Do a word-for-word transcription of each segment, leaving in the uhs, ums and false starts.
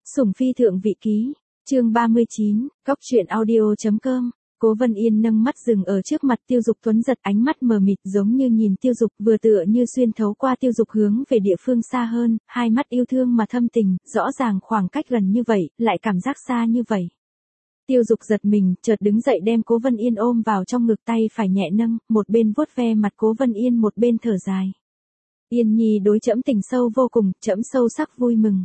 Sủng phi thượng vị ký, chương ba mươi chín, góc truyện audio.com. Cố Vân Yên nâng mắt dừng ở trước mặt Tiêu Dục Tuấn giật ánh mắt mờ mịt giống như nhìn Tiêu Dục vừa tựa như xuyên thấu qua Tiêu Dục hướng về địa phương xa hơn, hai mắt yêu thương mà thâm tình, rõ ràng khoảng cách gần như vậy, lại cảm giác xa như vậy. Tiêu Dục giật mình, chợt đứng dậy đem Cố Vân Yên ôm vào trong ngực, tay phải nhẹ nâng, một bên vuốt ve mặt Cố Vân Yên một bên thở dài. Yên nhi đối trẫm tình sâu vô cùng, trẫm sâu sắc vui mừng.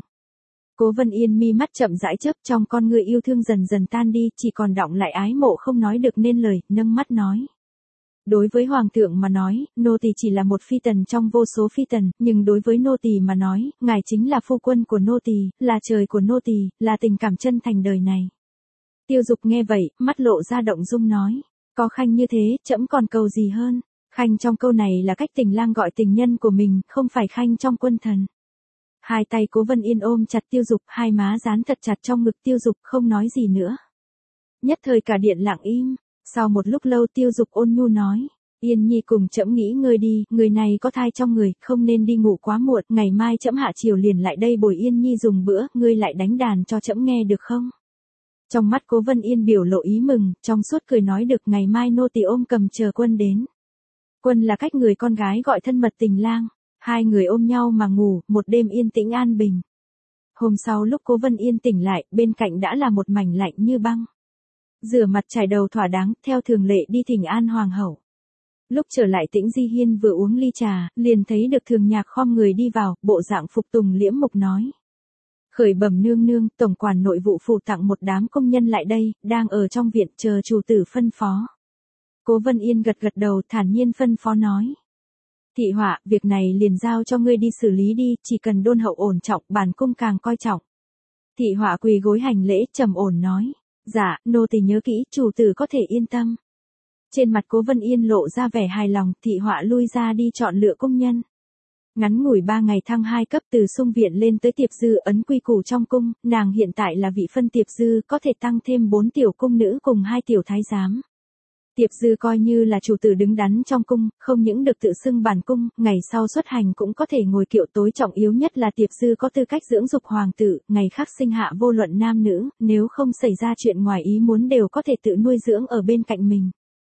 Cố Vân Yên mi mắt chậm rãi chớp, trong con người yêu thương dần dần tan đi, chỉ còn đọng lại ái mộ không nói được nên lời, nâng mắt nói. Đối với hoàng thượng mà nói, nô tỳ chỉ là một phi tần trong vô số phi tần, nhưng đối với nô tỳ mà nói, ngài chính là phu quân của nô tỳ, là trời của nô tỳ, là tình cảm chân thành đời này. Tiêu Dục nghe vậy, mắt lộ ra động dung nói, có khanh như thế, trẫm còn cầu gì hơn? Khanh trong câu này là cách tình lang gọi tình nhân của mình, không phải khanh trong quân thần. Hai tay Cố Vân Yên ôm chặt Tiêu Dục, hai má dán thật chặt trong ngực Tiêu Dục, không nói gì nữa. Nhất thời cả điện lặng im, sau một lúc lâu Tiêu Dục ôn nhu nói, Yên nhi cùng trẫm nghỉ ngơi đi, người này có thai trong người, không nên đi ngủ quá muộn, ngày mai trẫm hạ chiều liền lại đây bồi Yên nhi dùng bữa, ngươi lại đánh đàn cho trẫm nghe được không? Trong mắt Cố Vân Yên biểu lộ ý mừng, trong suốt cười nói được, ngày mai nô tỳ ôm cầm chờ quân đến. Quân là cách người con gái gọi thân mật tình lang. Hai người ôm nhau mà ngủ, một đêm yên tĩnh an bình. Hôm sau lúc Cố Vân Yên tỉnh lại, bên cạnh đã là một mảnh lạnh như băng. Rửa mặt chải đầu thỏa đáng, theo thường lệ đi thỉnh an hoàng hậu. Lúc trở lại Tĩnh Di Hiên vừa uống ly trà, liền thấy được Thường Nhạc khom người đi vào, bộ dạng phục tùng liễm mục nói. Khởi bẩm nương nương, tổng quản nội vụ phủ tặng một đám công nhân lại đây, đang ở trong viện chờ chủ tử phân phó. Cố Vân Yên gật gật đầu thản nhiên phân phó nói. Thị Họa, việc này liền giao cho ngươi đi xử lý đi, chỉ cần đôn hậu ổn trọng, bản cung càng coi trọng. Thị Họa quỳ gối hành lễ, trầm ổn nói, dạ, nô tỳ nhớ kỹ, chủ tử có thể yên tâm. Trên mặt Cố Vân Yên lộ ra vẻ hài lòng, Thị Họa lui ra đi chọn lựa công nhân. Ngắn ngủi ba ngày thăng hai cấp từ sung viện lên tới tiệp dư ấn quy củ trong cung, nàng hiện tại là vị phân tiệp dư, có thể tăng thêm bốn tiểu cung nữ cùng hai tiểu thái giám. Tiệp dư coi như là chủ tử đứng đắn trong cung, không những được tự xưng bản cung, ngày sau xuất hành cũng có thể ngồi kiệu, tối trọng yếu nhất là tiệp dư có tư cách dưỡng dục hoàng tử, ngày khác sinh hạ vô luận nam nữ, nếu không xảy ra chuyện ngoài ý muốn đều có thể tự nuôi dưỡng ở bên cạnh mình.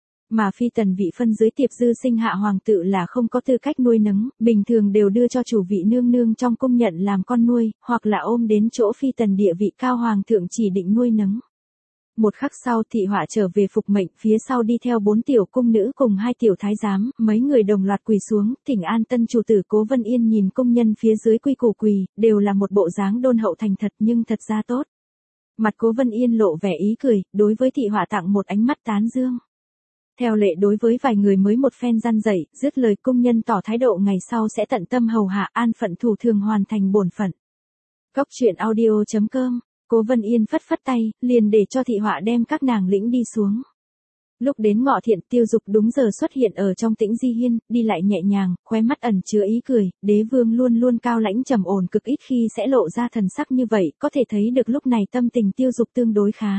Mà phi tần vị phân dưới tiệp dư sinh hạ hoàng tử là không có tư cách nuôi nấng, bình thường đều đưa cho chủ vị nương nương trong cung nhận làm con nuôi, hoặc là ôm đến chỗ phi tần địa vị cao hoàng thượng chỉ định nuôi nấng. Một khắc sau Thị Họa trở về phục mệnh, phía sau đi theo bốn tiểu cung nữ cùng hai tiểu thái giám, mấy người đồng loạt quỳ xuống, thỉnh an tân chủ tử. Cố Vân Yên nhìn công nhân phía dưới quy củ quỳ, đều là một bộ dáng đôn hậu thành thật nhưng thật ra tốt. Mặt Cố Vân Yên lộ vẻ ý cười, đối với Thị Họa tặng một ánh mắt tán dương. Theo lệ đối với vài người mới một phen răn dạy, dứt lời công nhân tỏ thái độ ngày sau sẽ tận tâm hầu hạ, an phận thủ thường hoàn thành bổn phận. Góc truyện audio.com. Cố Vân Yên phất phất tay, liền để cho Thị Họa đem các nàng lĩnh đi xuống. Lúc đến Ngọ Thiện, Tiêu Dục đúng giờ xuất hiện ở trong Tĩnh Di Hiên, đi lại nhẹ nhàng, khóe mắt ẩn chứa ý cười, đế vương luôn luôn cao lãnh trầm ổn, cực ít khi sẽ lộ ra thần sắc như vậy, có thể thấy được lúc này tâm tình Tiêu Dục tương đối khá.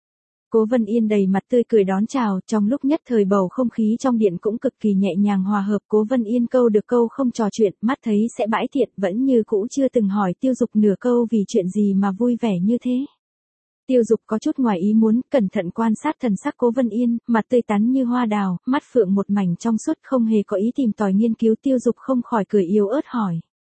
Cố Vân Yên đầy mặt tươi cười đón chào, trong lúc nhất thời bầu không khí trong điện cũng cực kỳ nhẹ nhàng hòa hợp. Cố Vân Yên câu được câu không trò chuyện, mắt thấy sẽ bãi thiện, vẫn như cũ chưa từng hỏi Tiêu Dục nửa câu vì chuyện gì mà vui vẻ như thế. Tiêu Dục có chút ngoài ý muốn, cẩn thận quan sát thần sắc Cố Vân Yên, mặt tươi tắn như hoa đào, mắt phượng một mảnh trong suốt, không hề có ý tìm tòi nghiên cứu. Tiêu Dục không khỏi cười yếu ớt hỏi.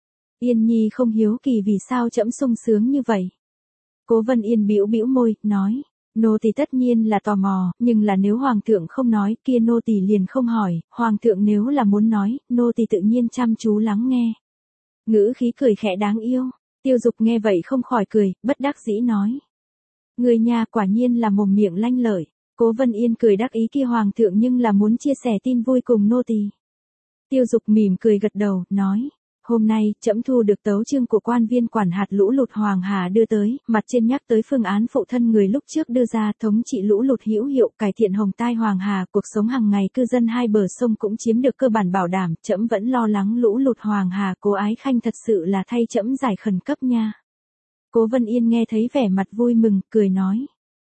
Yên nhi không hiếu kỳ vì sao trẫm sung sướng như vậy. Cố Vân Yên bĩu bĩu môi, nói. Nô tỳ tất nhiên là tò mò, nhưng là nếu hoàng thượng không nói, kia nô tỳ liền không hỏi, hoàng thượng nếu là muốn nói, nô tỳ tự nhiên chăm chú lắng nghe. Ngữ khí cười khẽ đáng yêu, Tiêu Dục nghe vậy không khỏi cười, bất đắc dĩ nói. Người nhà quả nhiên là mồm miệng lanh lợi. Cố Vân Yên cười đắc ý, kia hoàng thượng nhưng là muốn chia sẻ tin vui cùng nô tỳ. Tiêu Dục mỉm cười gật đầu, nói. Hôm nay, trẫm thu được tấu chương của quan viên quản hạt lũ lụt Hoàng Hà đưa tới, mặt trên nhắc tới phương án phụ thân người lúc trước đưa ra, thống trị lũ lụt hữu hiệu, cải thiện hồng tai Hoàng Hà, cuộc sống hàng ngày cư dân hai bờ sông cũng chiếm được cơ bản bảo đảm, trẫm vẫn lo lắng lũ lụt Hoàng Hà, Cố Ái Khanh thật sự là thay trẫm giải khẩn cấp nha. Cố Vân Yên nghe thấy vẻ mặt vui mừng, cười nói.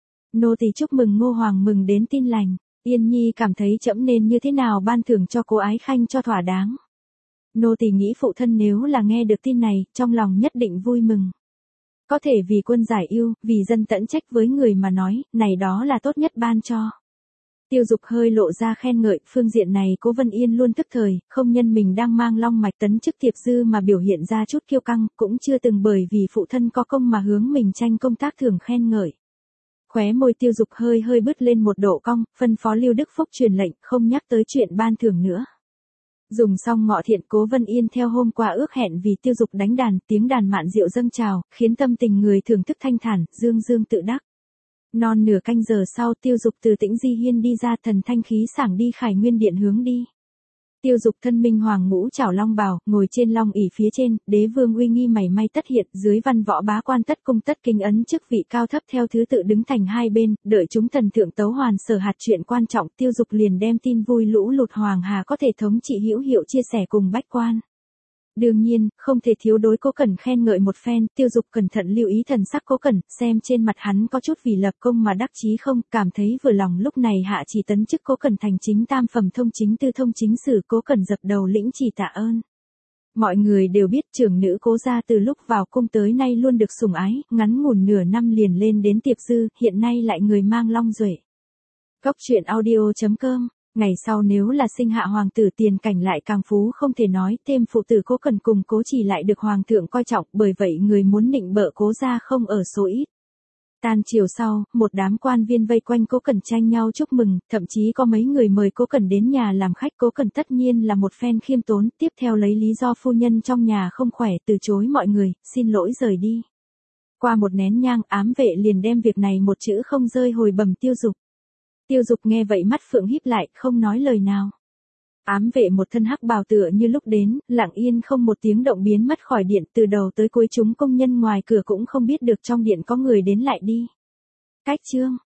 Nô tỳ chúc mừng Ngô Hoàng mừng đến tin lành, Yên nhi cảm thấy trẫm nên như thế nào ban thưởng cho Cố Ái Khanh cho thỏa đáng. Nô tỳ nghĩ phụ thân nếu là nghe được tin này, trong lòng nhất định vui mừng. Có thể vì quân giải ưu, vì dân tận trách với người mà nói, này đó là tốt nhất ban cho. Tiêu Dục hơi lộ ra khen ngợi, phương diện này Cố Vân Yên luôn tức thời, không nhân mình đang mang long mạch tấn chức Tiệp Dư mà biểu hiện ra chút kiêu căng, cũng chưa từng bởi vì phụ thân có công mà hướng mình tranh công tác thường khen ngợi. Khóe môi Tiêu Dục hơi hơi bứt lên một độ cong, phân phó Lưu Đức Phúc truyền lệnh, không nhắc tới chuyện ban thưởng nữa. Dùng xong ngọ thiện, Cố Vân Yên theo hôm qua ước hẹn vì Tiêu Dục đánh đàn, tiếng đàn mạn diệu dâng trào, khiến tâm tình người thưởng thức thanh thản, dương dương tự đắc. Non nửa canh giờ sau, Tiêu Dục từ Tĩnh Di Hiên đi ra, thần thanh khí sảng đi Khải Nguyên Điện hướng đi. Tiêu Dục thân minh hoàng ngũ trảo long bào, ngồi trên long ỷ phía trên, đế vương uy nghi mảy may tất hiện, dưới văn võ bá quan tất cung tất kính ấn chức vị cao thấp theo thứ tự đứng thành hai bên, đợi chúng thần thượng tấu hoàn sở hạt chuyện quan trọng. Tiêu Dục liền đem tin vui lũ lụt hoàng hà có thể thống trị hữu hiệu chia sẻ cùng bách quan. Đương nhiên, không thể thiếu đối Cố Cẩn khen ngợi một phen. Tiêu Dục cẩn thận lưu ý thần sắc Cố Cẩn, xem trên mặt hắn có chút vì lập công mà đắc chí không, cảm thấy vừa lòng. Lúc này hạ chỉ tấn chức Cố Cẩn thành chính tam phẩm thông chính tư thông chính sử. Cố Cẩn dập đầu lĩnh chỉ tạ ơn. Mọi người đều biết trưởng nữ Cố gia từ lúc vào cung tới nay luôn được sủng ái, ngắn ngủn nửa năm liền lên đến Tiệp Dư, hiện nay lại người mang long duệ. Góc truyện audio chấm com. Ngày sau nếu là sinh hạ hoàng tử, tiền cảnh lại càng phú không thể nói, thêm phụ tử Cố Cẩn cùng Cố Chỉ lại được hoàng thượng coi trọng, bởi vậy người muốn nịnh bợ Cố gia không ở số ít. Tan chiều sau, một đám quan viên vây quanh Cố Cẩn tranh nhau chúc mừng, thậm chí có mấy người mời Cố Cẩn đến nhà làm khách. Cố Cẩn tất nhiên là một phen khiêm tốn, tiếp theo lấy lý do phu nhân trong nhà không khỏe, từ chối mọi người, xin lỗi rời đi. Qua một nén nhang, ám vệ liền đem việc này một chữ không rơi hồi bẩm Tiêu Dục. Tiêu Dục nghe vậy mắt phượng híp lại, không nói lời nào. Ám vệ một thân hắc bào tựa như lúc đến, lặng yên không một tiếng động biến mất khỏi điện, từ đầu tới cuối chúng công nhân ngoài cửa cũng không biết được trong điện có người đến lại đi. Cách chương